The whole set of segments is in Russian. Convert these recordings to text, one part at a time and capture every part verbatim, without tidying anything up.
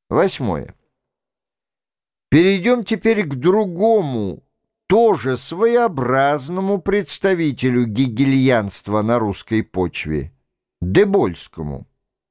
Восьмое. Перейдем теперь к другому, тоже своеобразному представителю гегельянства на русской почве — Дебольскому.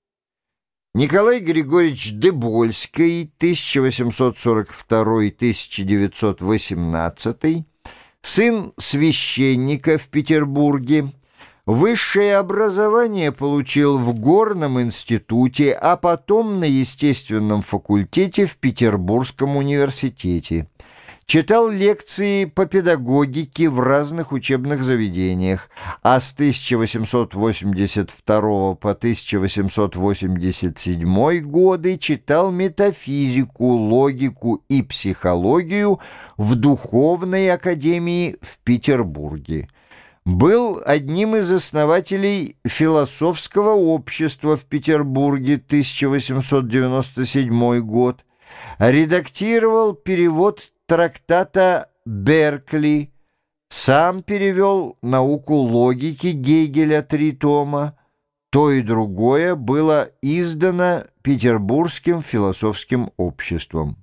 Николай Григорьевич Дебольский, тысяча восемьсот сорок второй — тысяча девятьсот восемнадцатый, сын священника в Петербурге, высшее образование получил в Горном институте, а потом на естественном факультете в Петербургском университете. Читал лекции по педагогике в разных учебных заведениях, а с тысяча восемьсот восемьдесят второго по тысяча восемьсот восемьдесят седьмой годы читал метафизику, логику и психологию в Духовной академии в Петербурге. Был одним из основателей философского общества в Петербурге, тысяча восемьсот девяносто седьмой год, редактировал перевод трактата Беркли, сам перевел науку логики Гегеля три тома. То и другое было издано Петербургским философским обществом.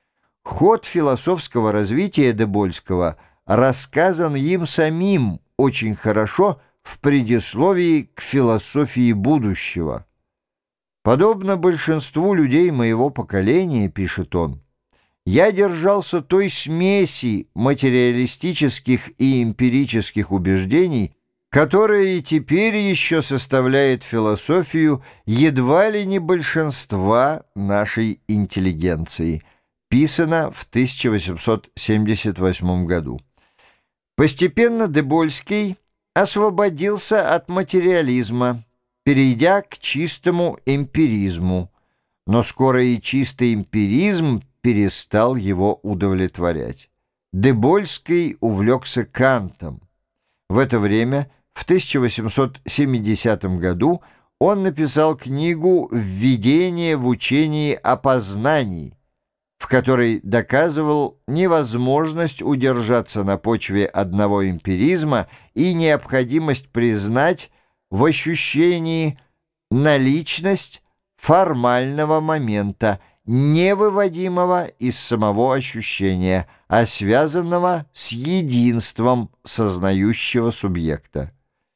Ход философского развития Дебольского рассказан им самим очень хорошо в предисловии к «Философии будущего». «Подобно большинству людей моего поколения, — пишет он, — я держался той смеси материалистических и эмпирических убеждений, которая и теперь еще составляет философию едва ли не большинства нашей интеллигенции», писано в тысяча восемьсот семьдесят восьмом году. Постепенно Дебольский освободился от материализма, перейдя к чистому эмпиризму, но скоро и чистый эмпиризм перестал его удовлетворять. Дебольский увлекся Кантом. В это время, в тысяча восемьсот семидесятом году, он написал книгу «Введение в учение о познании», в которой доказывал невозможность удержаться на почве одного эмпиризма и необходимость признать в ощущении наличность формального момента, невыводимого из самого ощущения, а связанного с единством сознающего субъекта.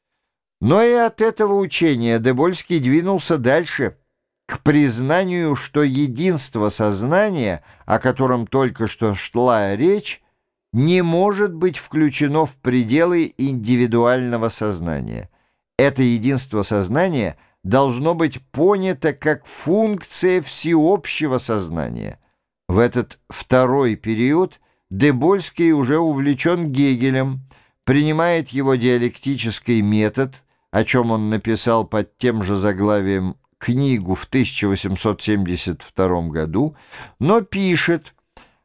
Но и от этого учения Дебольский двинулся дальше, к признанию, что единство сознания, о котором только что шла речь, не может быть включено в пределы индивидуального сознания. Это единство сознания должно быть понято как функция всеобщего сознания. В этот второй период Дебольский уже увлечен Гегелем, принимает его диалектический метод, о чем он написал под тем же заглавием книгу в тысяча восемьсот семьдесят втором году, но пишет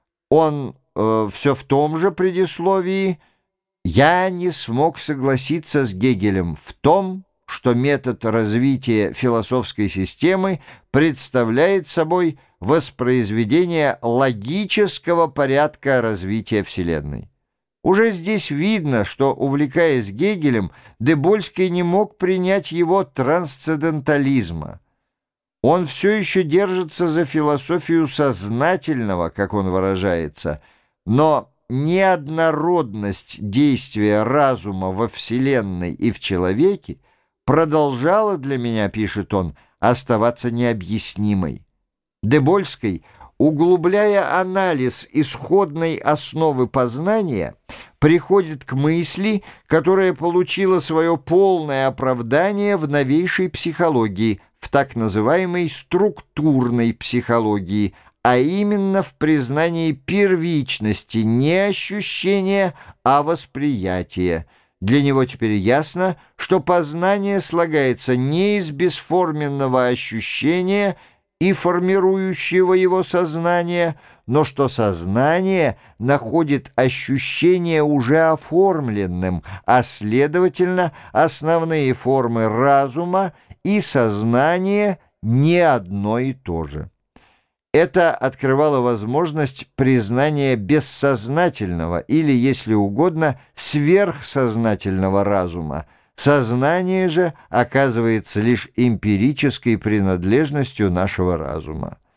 он э, все в том же предисловии: «Я не смог согласиться с Гегелем в том, что метод развития философской системы представляет собой воспроизведение логического порядка развития Вселенной». Уже здесь видно, что, увлекаясь Гегелем, Дебольский не мог принять его трансцендентализма. Он все еще держится за философию сознательного, как он выражается, но неоднородность действия разума во Вселенной и в человеке продолжала для меня, пишет он, оставаться необъяснимой. Дебольский, углубляя анализ исходной основы познания, приходит к мысли, которая получила свое полное оправдание в новейшей психологии, в так называемой структурной психологии, а именно в признании первичности не ощущения, а восприятия. Для него теперь ясно, что познание слагается не из бесформенного ощущения и формирующего его сознания, но что сознание находит ощущение уже оформленным, а следовательно, основные формы разума и сознание не одно и то же. Это открывало возможность признания бессознательного или, если угодно, сверхсознательного разума. Сознание же оказывается лишь эмпирической принадлежностью нашего разума.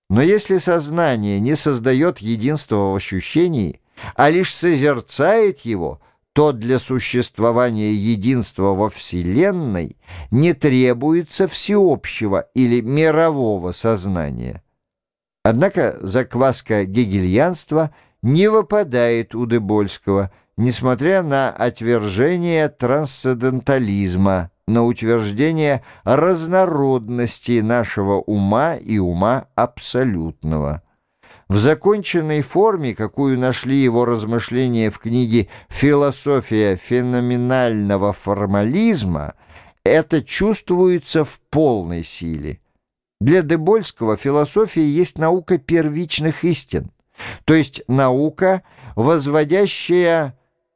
Но если сознание не создает единства в ощущении, а лишь созерцает его, то для существования единства во Вселенной не требуется всеобщего или мирового сознания. Однако закваска гегельянства не выпадает у Дебольского, несмотря на отвержение трансцендентализма, на утверждение разнородности нашего ума и ума абсолютного. В законченной форме, какую нашли его размышления в книге «Философия феноменального формализма», это чувствуется в полной силе. Для Дебольского философия есть наука первичных истин, то есть наука, возводящая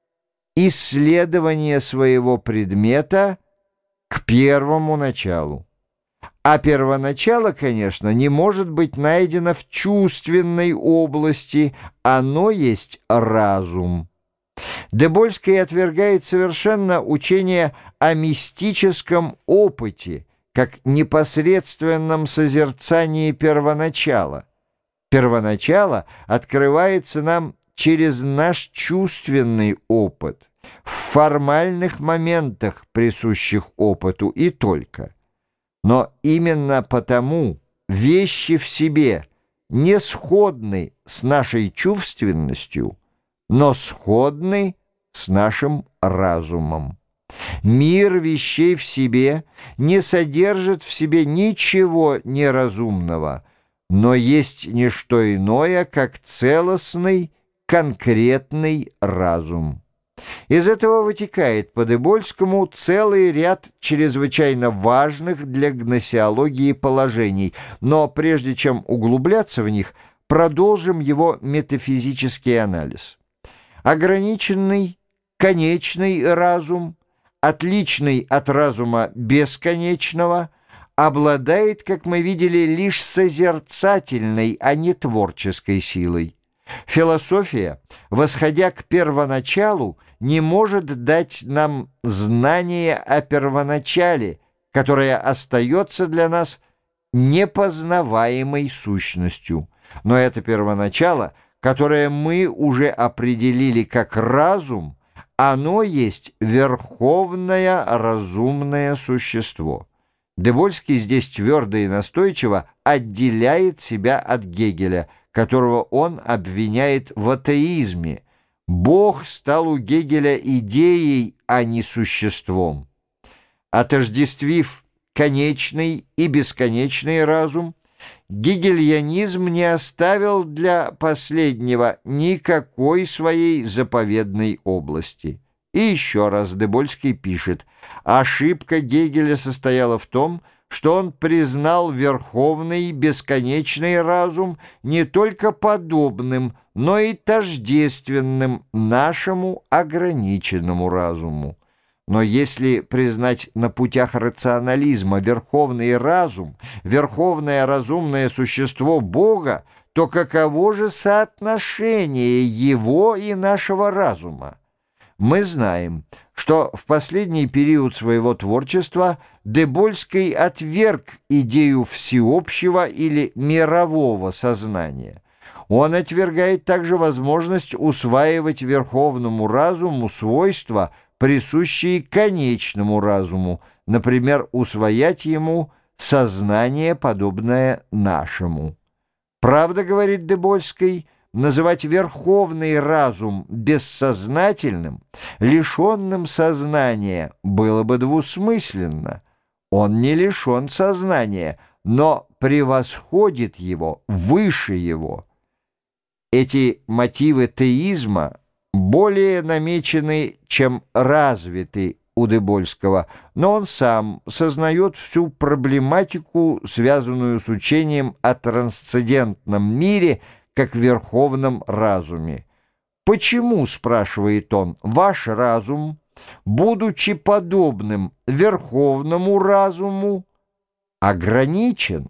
исследование своего предмета к первому началу. А первоначало, конечно, не может быть найдено в чувственной области, оно есть разум. Дебольский отвергает совершенно учение о мистическом опыте, как непосредственном созерцании первоначала. Первоначало открывается нам через наш чувственный опыт, в формальных моментах, присущих опыту, и только. Но именно потому вещи в себе не сходны с нашей чувственностью, но сходны с нашим разумом. Мир вещей в себе не содержит в себе ничего неразумного, но есть не что иное, как целостный, конкретный разум. Из этого вытекает по Дебольскому целый ряд чрезвычайно важных для гносеологии положений, но прежде чем углубляться в них, продолжим его метафизический анализ. Ограниченный, конечный разум, отличный от разума бесконечного, обладает, как мы видели, лишь созерцательной, а не творческой силой. Философия, восходя к первоначалу, не может дать нам знание о первоначале, которое остается для нас непознаваемой сущностью. Но это первоначало, которое мы уже определили как разум, оно есть верховное разумное существо. Дебольский здесь твердо и настойчиво отделяет себя от Гегеля, которого он обвиняет в атеизме. Бог стал у Гегеля идеей, а не существом. Отождествив конечный и бесконечный разум, гегельянизм не оставил для последнего никакой своей заповедной области. И еще раз Дебольский пишет: ошибка Гегеля состояла в том, что он признал верховный бесконечный разум не только подобным, но и тождественным нашему ограниченному разуму. Но если признать на путях рационализма верховный разум, верховное разумное существо Бога, то каково же соотношение его и нашего разума? Мы знаем, что в последний период своего творчества Дебольский отверг идею всеобщего или мирового сознания. Он отвергает также возможность усваивать верховному разуму свойства, присущие конечному разуму, например, усвоять ему сознание, подобное нашему. Правда, говорит Дебольский, называть верховный разум бессознательным, лишенным сознания, было бы двусмысленно. Он не лишен сознания, но превосходит его, выше его. Эти мотивы теизма более намечены, чем развиты у Дебольского, но он сам сознает всю проблематику, связанную с учением о трансцендентном мире, как верховном разуме. «Почему, — спрашивает он, — ваш разум, будучи подобным верховному разуму, ограничен?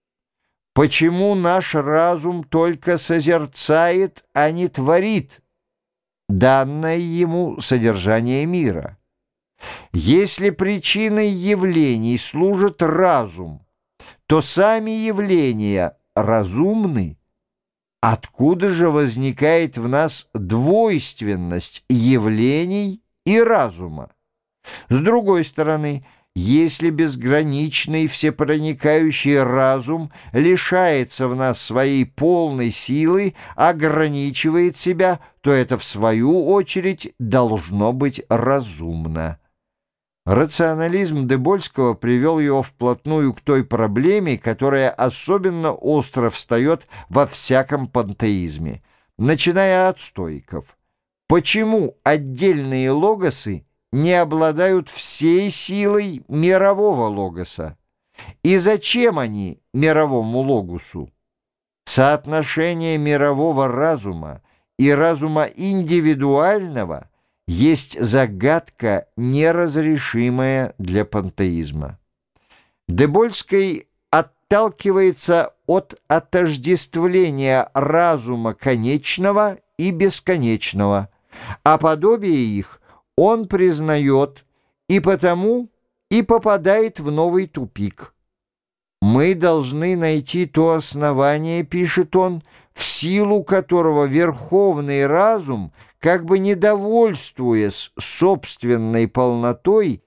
Почему наш разум только созерцает, а не творит данное ему содержание мира? Если причиной явлений служит разум, то сами явления разумны, откуда же возникает в нас двойственность явлений и разума? С другой стороны, если безграничный всепроникающий разум лишается в нас своей полной силы, ограничивает себя, то это, в свою очередь, должно быть разумно. Рационализм Дебольского привел его вплотную к той проблеме, которая особенно остро встает во всяком пантеизме, начиная от стоиков. Почему отдельные логосы не обладают всей силой мирового логоса? И зачем они мировому логосу? Соотношение мирового разума и разума индивидуального есть загадка, неразрешимая для пантеизма. Дебольский отталкивается от отождествления разума конечного и бесконечного, а подобие их он признает и потому и попадает в новый тупик. «Мы должны найти то основание, — пишет он, — в силу которого верховный разум, как бы недовольствуясь собственной полнотой,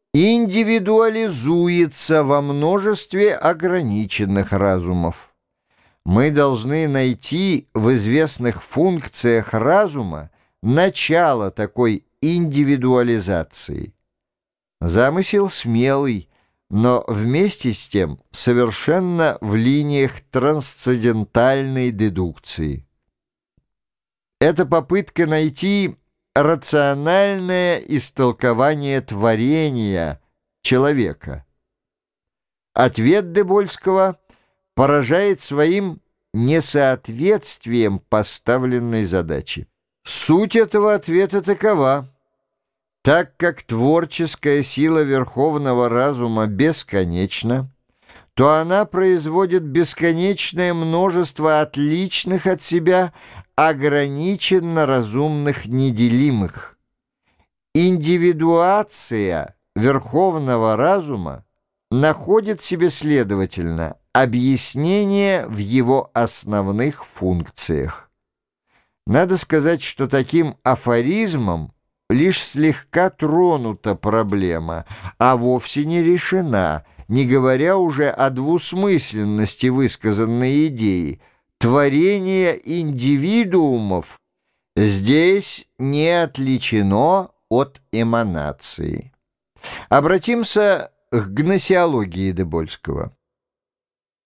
индивидуализуется во множестве ограниченных разумов. Мы должны найти в известных функциях разума начало такой индивидуализации». Замысел смелый, но вместе с тем совершенно в линиях трансцендентальной дедукции. Это попытка найти рациональное истолкование творения человека. Ответ Дебольского поражает своим несоответствием поставленной задачи. Суть этого ответа такова: так как творческая сила верховного разума бесконечна, то она производит бесконечное множество отличных от себя, ограниченно разумных неделимых. Индивидуация верховного разума находит себе, следовательно, объяснение в его основных функциях. Надо сказать, что таким афоризмом лишь слегка тронута проблема, а вовсе не решена, не говоря уже о двусмысленности высказанной идеи. Творение индивидуумов здесь не отличено от эманации. Обратимся к гносеологии Дебольского.